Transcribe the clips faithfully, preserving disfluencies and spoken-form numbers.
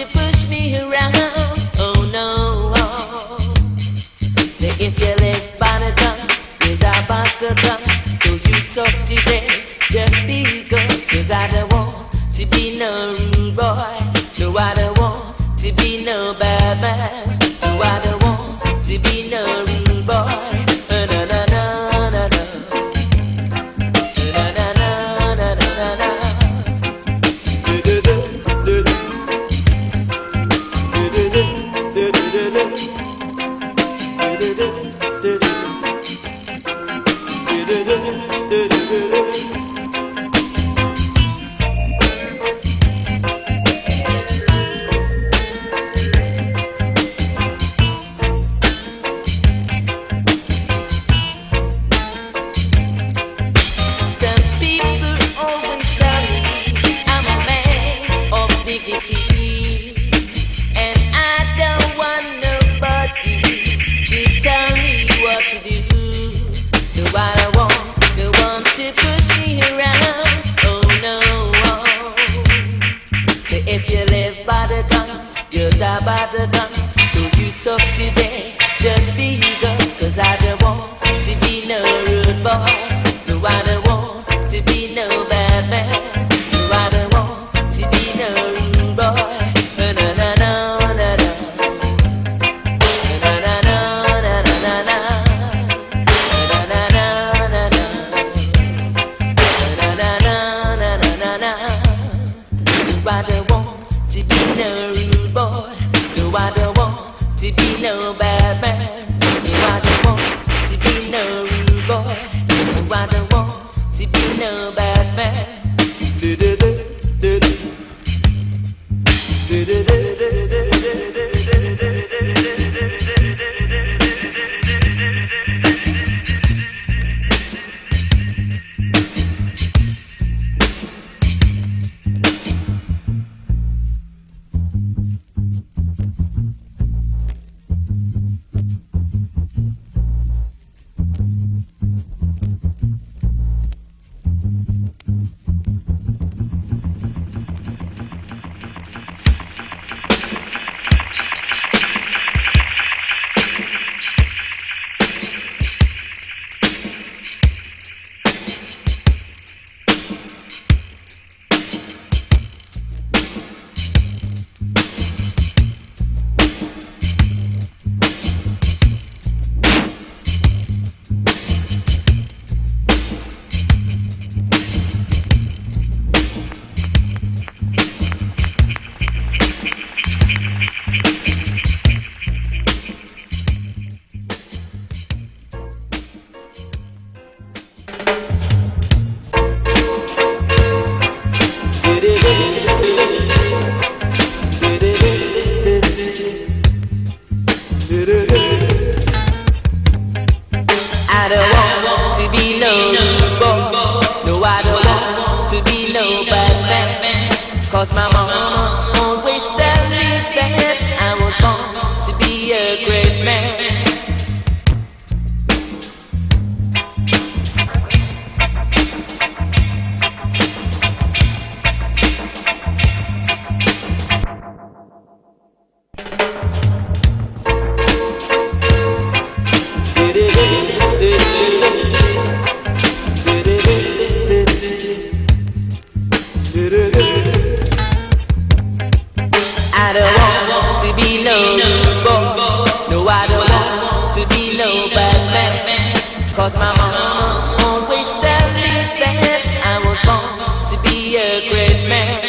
push me around. Oh no. Say if you live by the gun, you die by the gun. So you talk today, just be good. Cause I don't want to be no rude boy. No, I don't want to be no bad man. No, I don't want to be no rude boy. Na na na na na na. Na na na na na na. Tough today, just be good. Cause I don't want to be no rude boy. No, I don't want to be no bad man. No, I don't want to be no rude boy. Na na na na na na. Na na na na na na na. Na na na na na. Na na na na na na. No, I don't want to be no rude boy. No, I don't want to be no bad man. No, I don't want to be no rude boy. No, I don't want to be no bad man. I don't want to be no rude boy. No, I don't want to be no bad man. Cause my mama always tells me that I was born to be a great man. I don't want to be no rude boy. No, I don't want to be no bad man. Cause my mama always tells me that I was born to be a great man.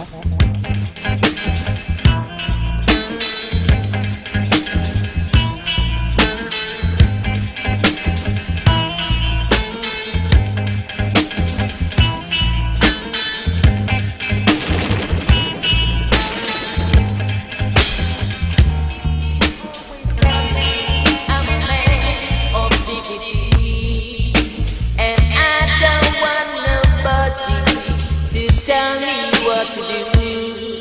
Tell me what to do.